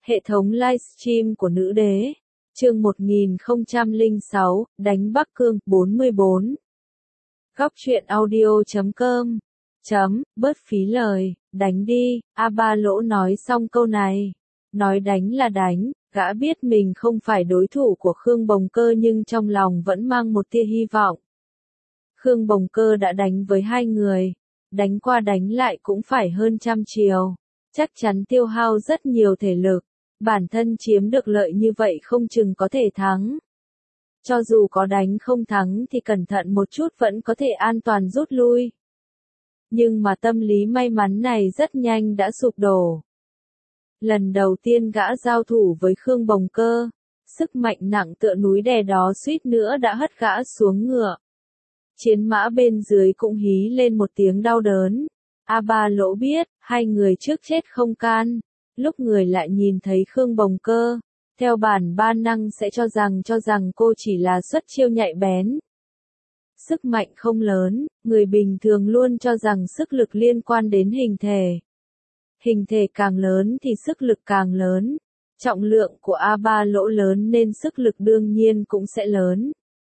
Hệ thống livestream của nữ đế. Chương 1006, đánh Bắc Cương, 44. Góc truyện audio.com. Bớt phí lời, đánh đi, A3 Lỗ nói xong câu này. Nói đánh là đánh, gã biết mình không phải đối thủ của Khương Bồng Cơ nhưng trong lòng vẫn mang một tia hy vọng. Khương Bồng Cơ đã đánh với hai người, đánh qua đánh lại cũng phải hơn 100 chiều, chắc chắn tiêu hao rất nhiều thể lực. Bản thân chiếm được lợi như vậy không chừng có thể thắng. Cho dù có đánh không thắng thì cẩn thận một chút vẫn có thể an toàn rút lui. Nhưng mà tâm lý may mắn này rất nhanh đã sụp đổ. Lần đầu tiên gã giao thủ với Khương Bồng Cơ, sức mạnh nặng tựa núi đè đó suýt nữa đã hất gã xuống ngựa. Chiến mã bên dưới cũng hí lên một tiếng đau đớn. A3 Lỗ biết, hai người trước chết không can. Lúc người lại nhìn thấy Khương Bồng Cơ, theo bản ban năng sẽ cho rằng cô chỉ là xuất chiêu nhạy bén. Sức mạnh không lớn, người bình thường luôn cho rằng sức lực liên quan đến hình thể. Hình thể càng lớn thì sức lực càng lớn. Trọng lượng của A3 Lỗ lớn nên sức lực đương nhiên cũng sẽ lớn.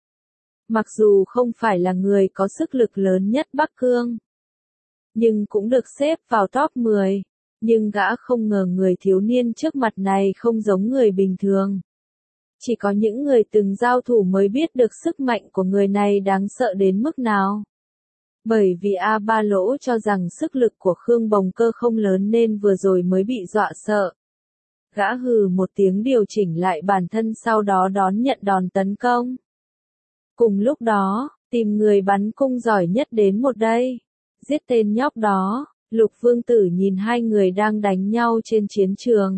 Mặc dù không phải là người có sức lực lớn nhất Bắc Cương, nhưng cũng được xếp vào top 10. Nhưng gã không ngờ người thiếu niên trước mặt này không giống người bình thường. Chỉ có những người từng giao thủ mới biết được sức mạnh của người này đáng sợ đến mức nào. Bởi vì A3 Lỗ cho rằng sức lực của Khương Bồng Cơ không lớn nên vừa rồi mới bị dọa sợ. Gã hừ một tiếng điều chỉnh lại bản thân sau đó đón nhận đòn tấn công. Cùng lúc đó, tìm người bắn cung giỏi nhất đến một đây. Giết tên nhóc đó. Lục Vương Tử nhìn hai người đang đánh nhau trên chiến trường.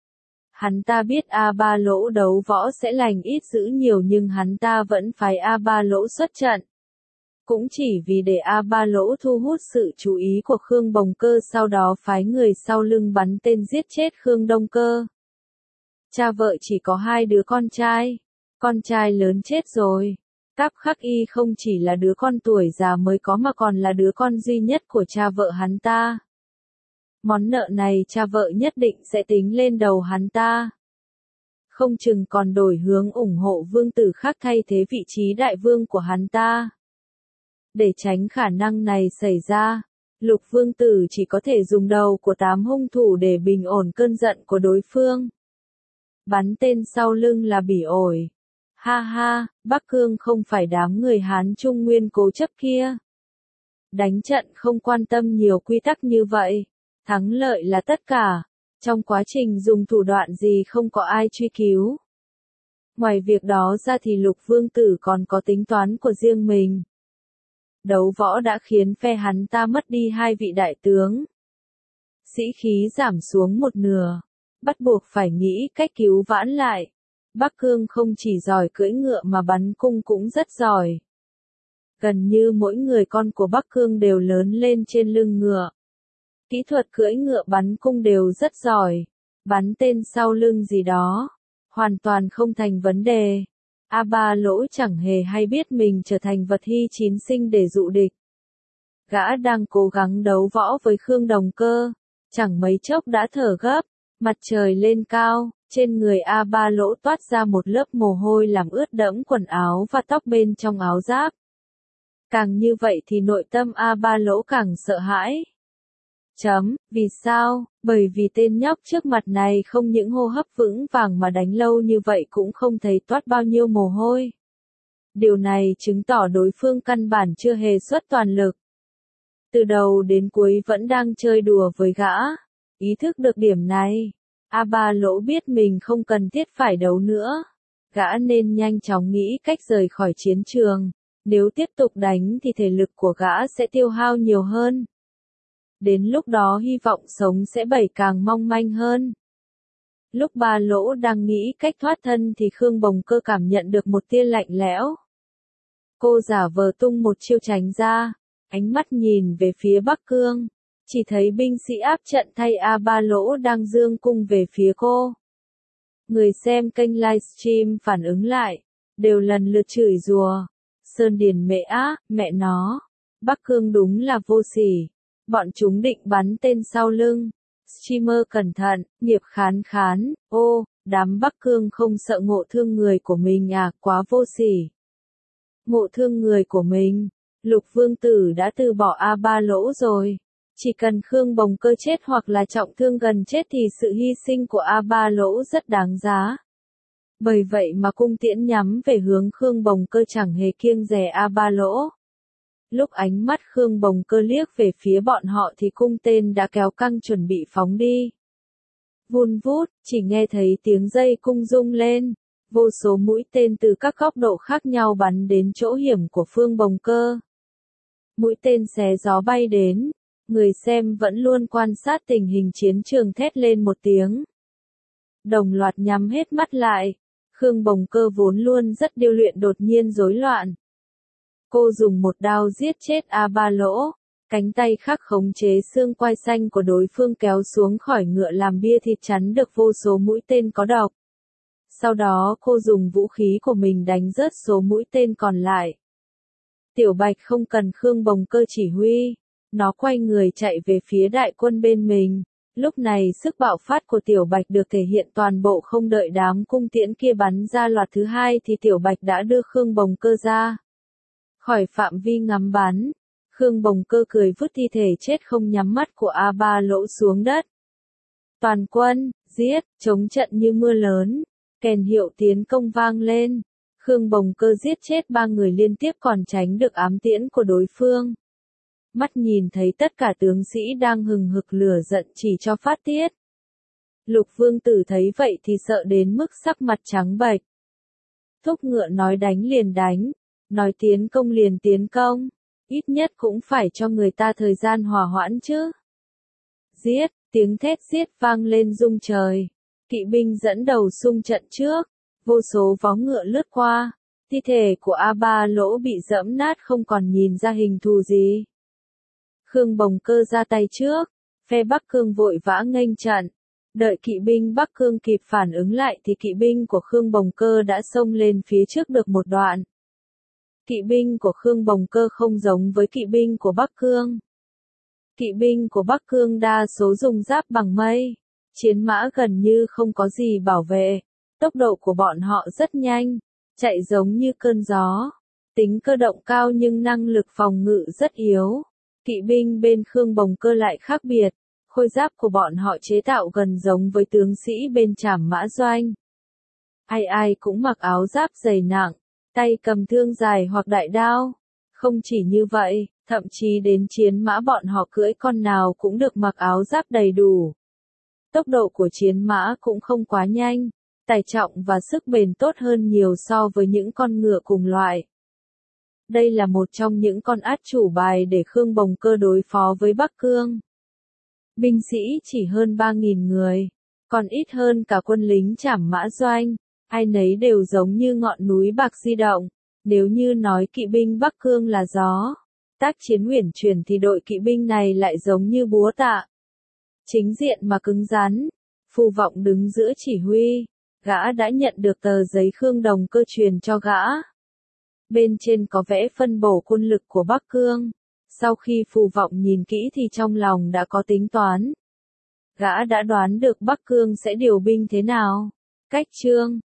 Hắn ta biết A3 Lỗ đấu võ sẽ lành ít dữ nhiều nhưng hắn ta vẫn phái A3 Lỗ xuất trận. Cũng chỉ vì để A3 Lỗ thu hút sự chú ý của Khương Bồng Cơ sau đó phái người sau lưng bắn tên giết chết Khương Đông Cơ. Cha vợ chỉ có hai đứa con trai lớn chết rồi. Cáp Khắc Y không chỉ là đứa con tuổi già mới có mà còn là đứa con duy nhất của cha vợ hắn ta. Món nợ này cha vợ nhất định sẽ tính lên đầu hắn ta. Không chừng còn đổi hướng ủng hộ vương tử khác thay thế vị trí đại vương của hắn ta. Để tránh khả năng này xảy ra, Lục Vương Tử chỉ có thể dùng đầu của 8 hung thủ để bình ổn cơn giận của đối phương. Bắn tên sau lưng là bỉ ổi. Ha ha, Bắc Cương không phải đám người Hán Trung Nguyên cố chấp kia. Đánh trận không quan tâm nhiều quy tắc như vậy. Thắng lợi là tất cả. Trong quá trình dùng thủ đoạn gì không có ai truy cứu. Ngoài việc đó ra thì Lục Vương Tử còn có tính toán của riêng mình. Đấu võ đã khiến phe hắn ta mất đi hai vị đại tướng. Sĩ khí giảm xuống một nửa. Bắt buộc phải nghĩ cách cứu vãn lại. Bắc Cương không chỉ giỏi cưỡi ngựa mà bắn cung cũng rất giỏi. Gần như mỗi người con của Bắc Cương đều lớn lên trên lưng ngựa. Kỹ thuật cưỡi ngựa bắn cung đều rất giỏi. Bắn tên sau lưng gì đó, hoàn toàn không thành vấn đề. A3 Lỗ chẳng hề hay biết mình trở thành vật hy chín sinh để dụ địch. Gã đang cố gắng đấu võ với Khương Đồng Cơ, chẳng mấy chốc đã thở gấp. Mặt trời lên cao, trên người A3 Lỗ toát ra một lớp mồ hôi làm ướt đẫm quần áo và tóc bên trong áo giáp. Càng như vậy thì nội tâm A3 Lỗ càng sợ hãi. Vì sao? Bởi vì tên nhóc trước mặt này không những hô hấp vững vàng mà đánh lâu như vậy cũng không thấy toát bao nhiêu mồ hôi. Điều này chứng tỏ đối phương căn bản chưa hề xuất toàn lực. Từ đầu đến cuối vẫn đang chơi đùa với gã. Ý thức được điểm này, A3 Lỗ biết mình không cần thiết phải đấu nữa. Gã nên nhanh chóng nghĩ cách rời khỏi chiến trường. Nếu tiếp tục đánh thì thể lực của gã sẽ tiêu hao nhiều hơn. Đến lúc đó hy vọng sống sẽ càng mong manh hơn. Lúc Ba Lỗ đang nghĩ cách thoát thân thì Khương Bồng Cơ cảm nhận được một tia lạnh lẽo. Cô giả vờ tung một chiêu tránh ra, ánh mắt nhìn về phía Bắc Cương. Chỉ thấy binh sĩ áp trận thay A3 Lỗ đang dương cung về phía cô. Người xem kênh livestream phản ứng lại, đều lần lượt chửi rủa. Sơn Điền mẹ á, mẹ nó. Bắc Cương đúng là vô sỉ. Bọn chúng định bắn tên sau lưng. Streamer cẩn thận, nghiệp khán khán, ô, đám Bắc Cương không sợ ngộ thương người của mình à, quá vô sỉ. Ngộ thương người của mình, Lục Vương Tử đã từ bỏ A3 Lỗ rồi. Chỉ cần Khương Bồng Cơ chết hoặc là trọng thương gần chết thì sự hy sinh của A3 Lỗ rất đáng giá. Bởi vậy mà cung tiễn nhắm về hướng Khương Bồng Cơ chẳng hề kiêng dè A3 Lỗ. Lúc ánh mắt Khương Bồng Cơ liếc về phía bọn họ thì cung tên đã kéo căng chuẩn bị phóng đi. Vun vút, chỉ nghe thấy tiếng dây cung rung lên. Vô số mũi tên từ các góc độ khác nhau bắn đến chỗ hiểm của Khương Bồng Cơ. Mũi tên xé gió bay đến. Người xem vẫn luôn quan sát tình hình chiến trường thét lên một tiếng. Đồng loạt nhắm hết mắt lại. Khương Bồng Cơ vốn luôn rất điêu luyện đột nhiên rối loạn. Cô dùng một đao giết chết A3 Lỗ, cánh tay khác khống chế xương quai xanh của đối phương kéo xuống khỏi ngựa làm bia thịt chắn được vô số mũi tên có độc. Sau đó cô dùng vũ khí của mình đánh rớt số mũi tên còn lại. Tiểu Bạch không cần Khương Bồng Cơ chỉ huy, nó quay người chạy về phía đại quân bên mình. Lúc này sức bạo phát của Tiểu Bạch được thể hiện toàn bộ, không đợi đám cung tiễn kia bắn ra loạt thứ hai thì Tiểu Bạch đã đưa Khương Bồng Cơ ra khỏi phạm vi ngắm bắn. Khương Bồng Cơ cười vứt thi thể chết không nhắm mắt của A3 Lỗ xuống đất. Toàn quân, giết, chống trận như mưa lớn, kèn hiệu tiến công vang lên. Khương Bồng Cơ giết chết 3 người liên tiếp còn tránh được ám tiễn của đối phương. Mắt nhìn thấy tất cả tướng sĩ đang hừng hực lửa giận chỉ cho phát tiết. Lục Vương Tử thấy vậy thì sợ đến mức sắc mặt trắng bệch. Thúc ngựa nói đánh liền đánh, nói tiến công liền tiến công, ít nhất cũng phải cho người ta thời gian hòa hoãn chứ. Giết, tiếng thét giết vang lên rung trời. Kỵ binh dẫn đầu xung trận trước, vô số vó ngựa lướt qua, thi thể của A3 Lỗ bị dẫm nát không còn nhìn ra hình thù gì. Khương Bồng Cơ ra tay trước, phe Bắc Cương vội vã nghênh trận. Đợi kỵ binh Bắc Cương kịp phản ứng lại thì kỵ binh của Khương Bồng Cơ đã xông lên phía trước được một đoạn. Kỵ binh của Khương Bồng Cơ không giống với kỵ binh của Bắc Cương. Kỵ binh của Bắc Cương đa số dùng giáp bằng mây, chiến mã gần như không có gì bảo vệ, tốc độ của bọn họ rất nhanh, chạy giống như cơn gió, tính cơ động cao nhưng năng lực phòng ngự rất yếu. Kỵ binh bên Khương Bồng Cơ lại khác biệt, khôi giáp của bọn họ chế tạo gần giống với tướng sĩ bên Trảm Mã Doanh. Ai ai cũng mặc áo giáp dày nặng, tay cầm thương dài hoặc đại đao. Không chỉ như vậy, thậm chí đến chiến mã bọn họ cưỡi con nào cũng được mặc áo giáp đầy đủ. Tốc độ của chiến mã cũng không quá nhanh, tải trọng và sức bền tốt hơn nhiều so với những con ngựa cùng loại. Đây là một trong những con át chủ bài để Khương Bồng Cơ đối phó với Bắc Cương. Binh sĩ chỉ hơn 3.000 người, còn ít hơn cả quân lính Trảm Mã Doanh, ai nấy đều giống như ngọn núi bạc di động. Nếu như nói kỵ binh Bắc Cương là gió, tác chiến uyển chuyển thì đội kỵ binh này lại giống như búa tạ. Chính diện mà cứng rắn, Phù Vọng đứng giữa chỉ huy, gã đã nhận được tờ giấy Khương Bồng Cơ truyền cho gã. Bên trên có vẽ phân bổ quân lực của Bắc Cương. Sau khi Phù Vọng nhìn kỹ thì trong lòng đã có tính toán. Gã đã đoán được Bắc Cương sẽ điều binh thế nào. Cách chương